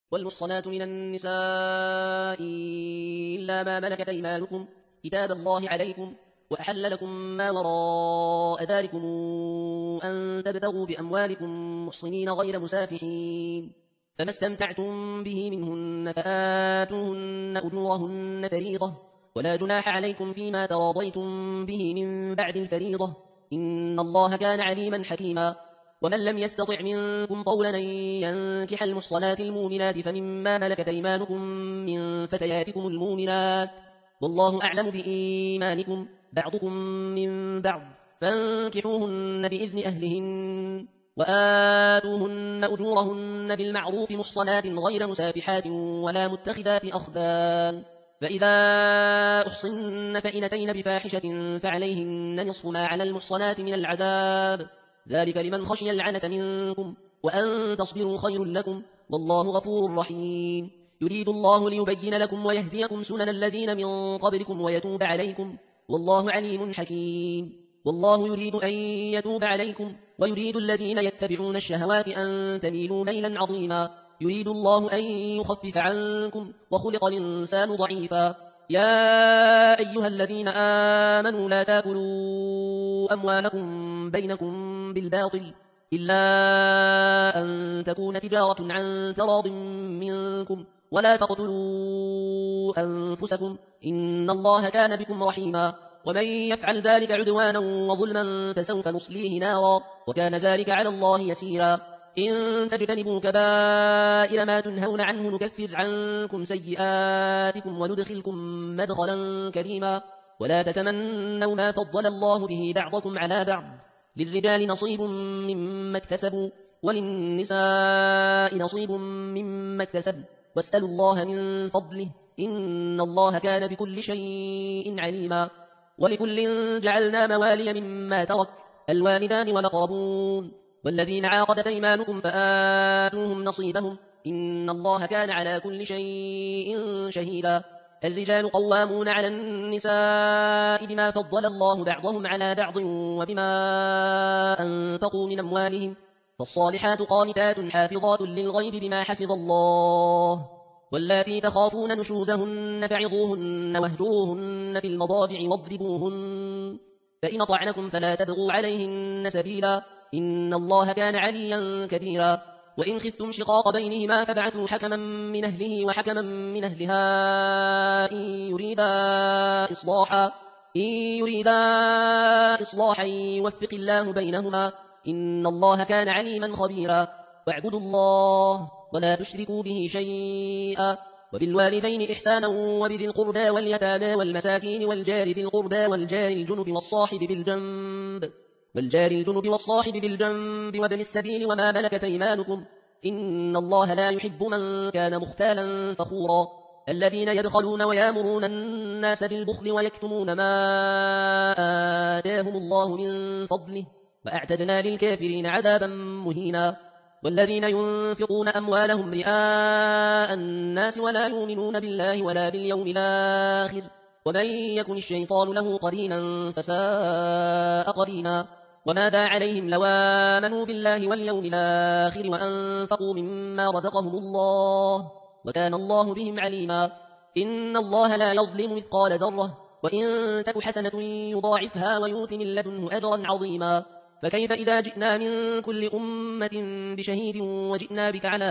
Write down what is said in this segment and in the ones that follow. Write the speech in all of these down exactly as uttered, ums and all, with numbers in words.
والمحصنات من النساء إلا ما ملكت أيمانكم كتاب الله عليكم وأحل لكم ما وراء ذلكم أن تبتغوا بأموالكم محصنين غير مسافحين فما استمتعتم به منهن فآتوهن أجورهن فريضة ولا جناح عليكم فيما تراضيتم به من بعد الفريضة إن الله كان عليما حكيما ومن لم يستطع منكم طولا أن ينكح المحصنات المؤمنات فمما ملكت أيمانكم من فتياتكم المؤمنات والله أعلم بإيمانكم بعضكم من بعض فانكحوهن بإذن أهلهن وآتوهن أجورهن بالمعروف محصنات غير مسافحات ولا متخذات أخدان فإذا أحصن فإن أتين بفاحشة فعليهن نصف ما على المحصنات من العذاب ذلك لمن خشي العنة منكم وأن تصبروا خير لكم والله غفور رحيم يريد الله ليبين لكم ويهديكم سنن الذين من قبلكم ويتوب عليكم والله عليم حكيم والله يريد أن يتوب عليكم ويريد الذين يتبعون الشهوات أن تميلوا ميلا عظيما يريد الله أن يخفف عنكم وخلق الإنسان ضعيفا يا أيها الذين آمنوا لا تاكلوا أموالكم بينكم بالباطل إلا أن تكون تجارة عن تراض منكم ولا تقتلوا أنفسكم إن الله كان بكم رحيما ومن يفعل ذلك عدوانا وظلما فسوف نصليه نارا وكان ذلك على الله يسيرا إن تجتنبوا كبائر ما تنهون عنه نكفر عنكم سيئاتكم وندخلكم مدخلا كريما ولا تتمنوا ما فضل الله به بعضكم على بعض للرجال نصيب مما اكتسبوا وللنساء نصيب مما اكتسبوا واسألوا الله من فضله إن الله كان بكل شيء عليما ولكل جعلنا موالي مما ترك الوالدان والأقربون والذين عاقدت أيمانكم فآتوهم نصيبهم إن الله كان على كل شيء شهيدا الرجال قوامون على النساء بما فضل الله بعضهم على بعض وبما أنفقوا من أموالهم فالصالحات قانتات حافظات للغيب بما حفظ الله واللاتي تخافون نشوزهن فعظوهن واهجروهن في المضاجع واضربوهن فإن طعنكم فلا تبغوا عليهن سبيلا إن الله كان عليا كبيرا وإن خفتم شقاق بينهما فابعثوا حكما من أهله وحكما من أهلها إن يريدا إصلاحا إن يريدا إصلاحا يوفق الله بينهما إن الله كان عليما خبيرا واعبدوا الله ولا تشركوا به شيئا وبالوالدين إحسانا وبذي القربى واليتامى والمساكين والجار ذي القربى والجار الجنب والصاحب بالجنب والجار الجنب والصاحب بالجنب وابن السبيل وما ملكت أيمانكم إن الله لا يحب من كان مختالا فخورا الذين يدخلون ويامرون الناس بالبخل ويكتمون ما آتاهم الله من فضله وأعتدنا للكافرين عذابا مهينا والذين ينفقون أموالهم رئاء الناس ولا يؤمنون بالله ولا باليوم الآخر ومن يكن الشيطان له قرينا فساء قرينا وماذا عليهم لو آمنوا بالله واليوم الآخر وأنفقوا مما رزقهم الله وكان الله بهم عليما إن الله لا يظلم مثقال ذرة وإن تك حسنة يضاعفها ويؤت من لدنه أجرا عظيما فكيف إذا جئنا من كل أمة بشهيد وجئنا بك على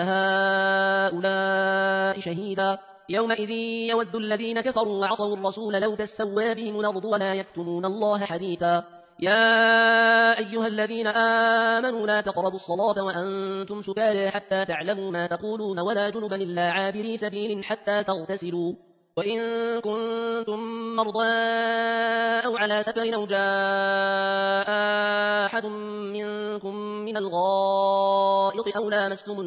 هؤلاء شهيدا يومئذ يود الذين كفروا وعصوا الرسول لو تسوى بهم الأرض ولا يكتمون الله حديثا يا أيها الذين آمنوا لا تقربوا الصلاة وأنتم سكارى حتى تعلموا ما تقولون ولا جنبا إلا عابري سبيل حتى تغتسلوا وإن كنتم مرضى أو على سفر أو جاء أحد منكم من الغائط أو لامستم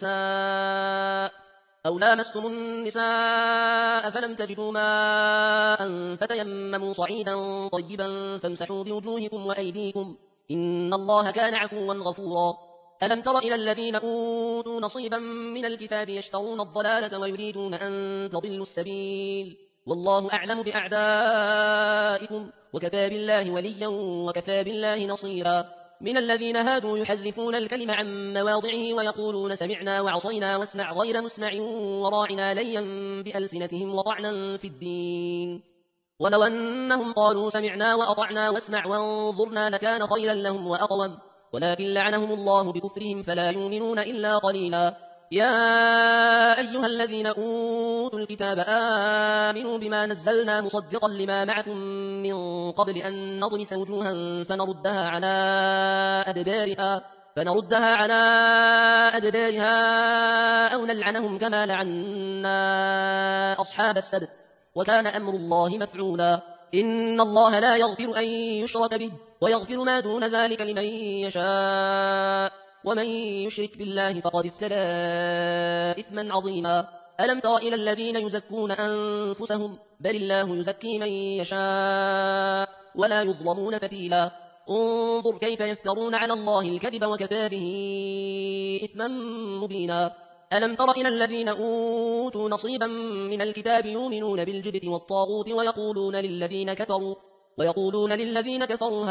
النساء أو لامستم النساء فلم تجدوا ماء فتيمموا صعيدا طيبا فامسحوا بوجوهكم وأيديكم إن الله كان عفوا غفورا ألم تر إلى الذين أوتوا نصيبا من الكتاب يشترون الضلالة ويريدون أن تضلوا السبيل والله أعلم بأعدائكم وكفى بالله وليا وكفى بالله نصيرا من الذين هادوا يحرفون الكلم عن مواضعه ويقولون سمعنا وعصينا واسمع غير مسمع وراعنا ليا بألسنتهم وطعنا في الدين. ولو أنهم قالوا سمعنا وأطعنا واسمع وانظرنا لكان خيرا لهم وأقوم، ولكن لعنهم الله بكفرهم فلا يؤمنون إلا قليلا. يا أيها الذين أوتوا الكتاب آمنوا بما نزلنا مصدقا لما معكم من قبل أن نطمس وجوها فنردها على أدبارها فنردها على أدبارها أو نلعنهم كما لعنا أصحاب السبت، وكان أمر الله مفعولا. إن الله لا يغفر أن يشرك به ويغفر ما دون ذلك لمن يشاء، ومن يشرك بالله فقد افترى إثما عظيما. ألم تر إلى الذين يزكون أنفسهم بل الله يزكي من يشاء ولا يظلمون فتيلا. انظر كيف يفترون على الله الكذب وكفى به إثما مبينا. ألم تر إلى الذين أوتوا نصيبا من الكتاب يؤمنون بالجبت والطاغوت ويقولون للذين كفروا ويقولون للذين كفروا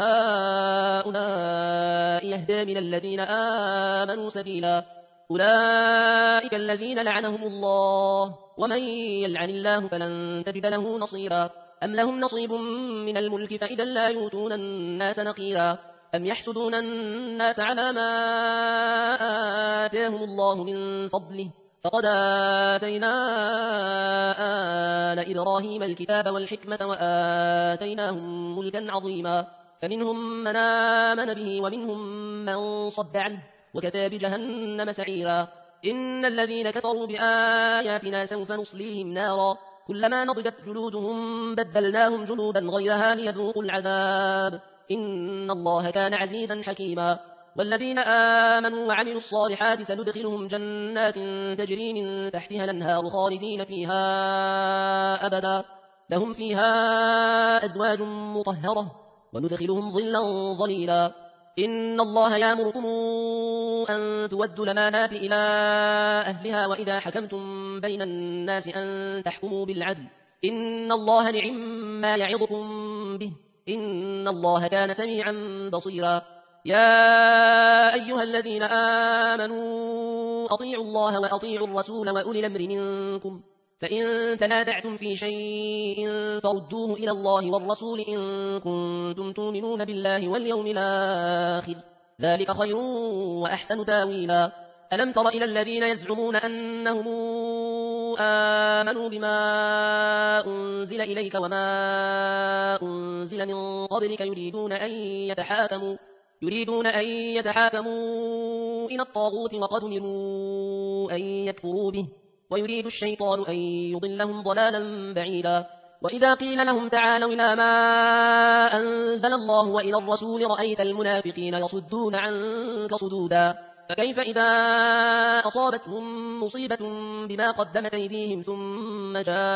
هؤلاء يهدى من الذين آمنوا سبيلا. أولئك الذين لعنهم الله، ومن يلعن الله فلن تجد له نصيرا. أم لهم نصيب من الملك فإذا لا يؤتون الناس نقيرا. أم يحسدون الناس على ما آتاهم الله من فضله فقد آتينا آل إبراهيم الكتاب والحكمة وآتيناهم ملكا عظيما. فمنهم من آمن به ومنهم من صد عنه، وكفى بجهنم سعيرا. إن الذين كفروا بآياتنا سوف نصليهم نارا كلما نضجت جلودهم بدلناهم جلودا غيرها ليذوقوا العذاب، إن الله كان عزيزا حكيما. والذين آمنوا وعملوا الصالحات سندخلهم جنات تجري من تحتها الأنهار خالدين فيها أبدا، لهم فيها أزواج مطهرة وندخلهم ظلا ظليلا. إن الله يأمركم أن تودوا الأمانات إلى أهلها وإذا حكمتم بين الناس أن تحكموا بالعدل، إن الله نعم ما يعظكم به، إن الله كان سميعا بصيرا. يا أيها الذين آمنوا أطيعوا الله وأطيعوا الرسول وأولي الأمر منكم، فإن تنازعتم في شيء فردوه إلى الله والرسول إن كنتم تؤمنون بالله واليوم الآخر، ذلك خير وأحسن تاويلا. ألم تر إلى الذين يزعمون أنهم آمنوا بما أنزل إليك وما أنزل من قبلك يريدون أن يتحاكموا يريدون أن يتحاكموا إلى الطاغوت وقد أمروا أن يكفروا به ويريد الشيطان أن يضلهم ضلالا بعيدا. وإذا قيل لهم تعالوا إلى ما أنزل الله وإلى الرسول رأيت المنافقين يصدون عنك صدودا. فكيف إذا أصابتهم مصيبة بما قدمت أيديهم ثم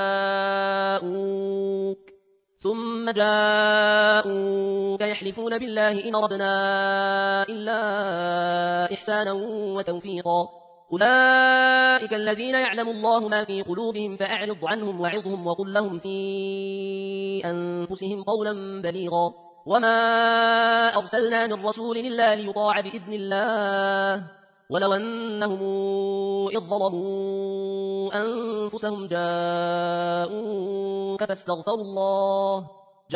جاءوك ثم جاءوك يحلفون بالله إن أردنا إلا إحسانا وتوفيقا. أولئك الذين يعلم الله ما في قلوبهم فأعرض عنهم وعظهم وقل لهم في أنفسهم قولا بليغا. وما أرسلنا من رسول إلا ليطاع بإذن الله، ولو أنهم إذ ظلموا أنفسهم جاءوك فاستغفروا الله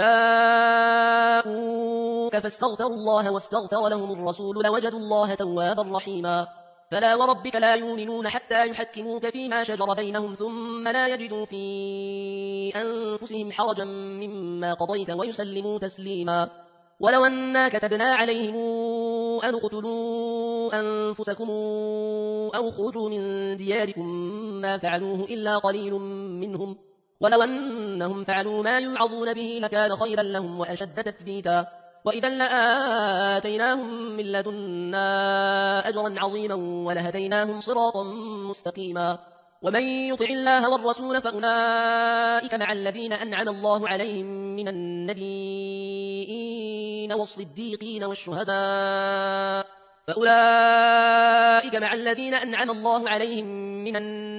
جاءوك فاستغفروا الله واستغفر لهم الرسول لوجدوا الله توابا رحيما. فلا وربك لا يؤمنون حتى يحكموك فيما شجر بينهم ثم لا يجدوا في أنفسهم حرجا مما قضيت ويسلموا تسليما. ولو أنا كتبنا عليهم أن اقتلوا أنفسكم أو اخرجوا من دياركم ما فعلوه إلا قليل منهم، ولو أنهم فعلوا ما يوعظون به لكان خيرا لهم وأشد تثبيتا، وإذا لآتيناهم من لدنا أجرا عظيما ولهديناهم صراطا مستقيما. ومن يطع الله والرسول فأولئك مع الذين أنعم الله عليهم من النبيين والصديقين والشهداء فأولئك مع الذين أنعم الله عليهم من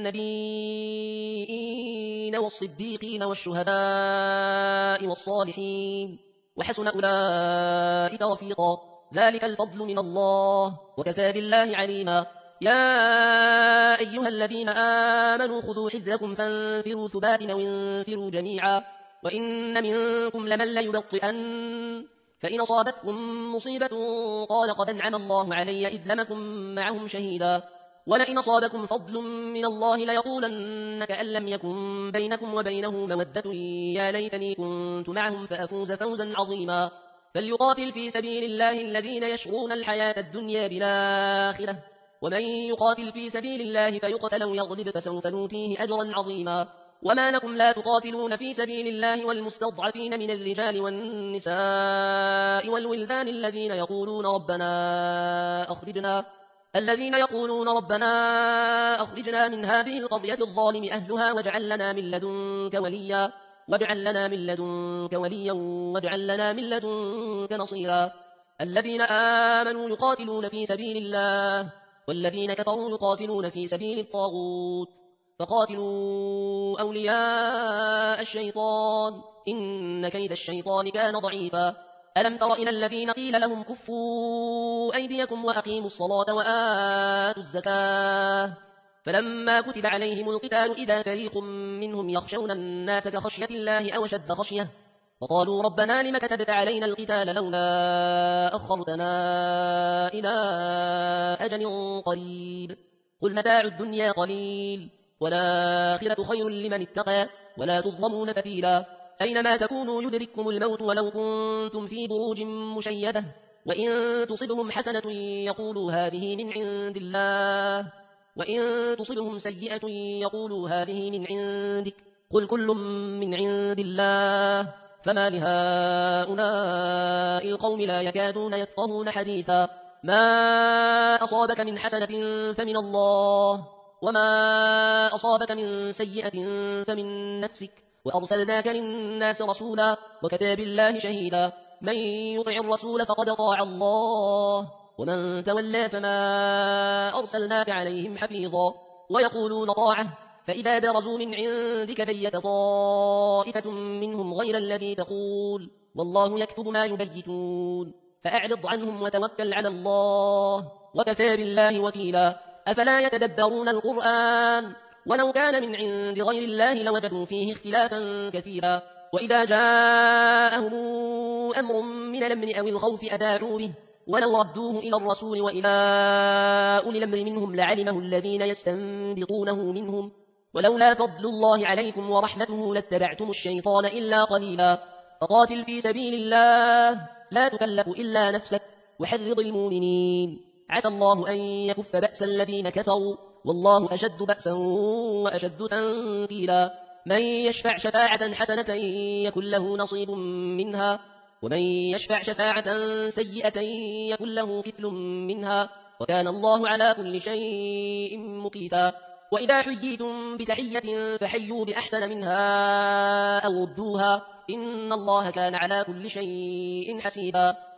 النبيين والصديقين والشهداء والصالحين، وحسن أولئك رفيقا. ذلك الفضل من الله وكفى بالله عليما يا أيها الذين آمنوا خذوا حذركم فانفروا ثبات أو انفروا جميعا وإن منكم لمن ليبطئن فإن أصابتكم مصيبة قال قد أنعم الله علي إذ لم أكن معهم شهيدا ولئن أصابكم فضل من الله ليقولن كأن لم يكن بينكم وبينه مودة يا ليتني كنت معهم فأفوز فوزا عظيما فليقاتل في سبيل الله الذين يشرون الحياة الدنيا بالآخرة ومن يقاتل في سبيل الله فيقتل أو يغلب فسوف نؤتيه أجرا عظيما وما لكم لا تقاتلون في سبيل الله والمستضعفين من الرجال والنساء والولدان الذين يقولون ربنا أخرجنا الذين يقولون ربنا أخرجنا من هذه القرية الظالم أهلها واجعل لنا من لدنك وليا واجعل لنا من لدنك وليا واجعل لنا من لدنك نصيرا الذين آمنوا يقاتلون في سبيل الله والذين كفروا يقاتلون في سبيل الطاغوت فقاتلوا أولياء الشيطان إن كيد الشيطان كان ضعيفا ألم تر إلى الذين قيل لهم كفوا أيديكم وأقيموا الصلاة وآتوا الزكاة فلما كتب عليهم القتال إذا فريق منهم يخشون الناس كخشية الله أو شد خشية وقالوا ربنا لم كتبت علينا القتال لولا أخرتنا إلى أجل قريب قل متاع الدنيا قليل والآخرة خير لمن اتقى ولا تظلمون فتيلا أينما تكونوا يدرككم الموت ولو كنتم في بروج مشيدة وإن تصبهم حسنة يقولوا هذه من عند الله وإن تصبهم سيئة يقولوا هذه من عندك قل كل من عند الله فما لهؤلاء القوم لا يكادون يفقهون حديثا ما أصابك من حسنة فمن الله وما أصابك من سيئة فمن نفسك وأرسلناك للناس رسولا وكفى بالله شهيدا من يطع الرسول فقد طاع الله ومن تولى فما أرسلناك عليهم حفيظا ويقولون طاعة فإذا برزوا من عندك بيت طائفة منهم غير الذي تقول والله يكتب ما يبيتون فأعرض عنهم وتوكل على الله وكفى بالله وكيلا أفلا يتدبرون القرآن ولو كان من عند غير الله لوجدوا فيه اختلافا كثيرا وإذا جاءهم أمر من الأمن أو الخوف أذاعوا به ولو ردوه إلى الرسول وإلى أولي الأمر منهم لعلمه الذين يستنبطونه منهم ولولا فضل الله عليكم ورحمته لاتبعتم الشيطان إلا قليلا فقاتل في سبيل الله لا تكلف إلا نفسك وحرض المؤمنين عسى الله أن يكف بأس الذين كفروا والله أشد بأسا وأشد تنكيلا من يشفع شفاعة حسنة يكن له نصيب منها ومن يشفع شفاعة سيئة يكن له كفل منها وكان الله على كل شيء مقيتا وإذا حييتم بتحية فحيوا بأحسن منها أو ردوها إن الله كان على كل شيء حسيبا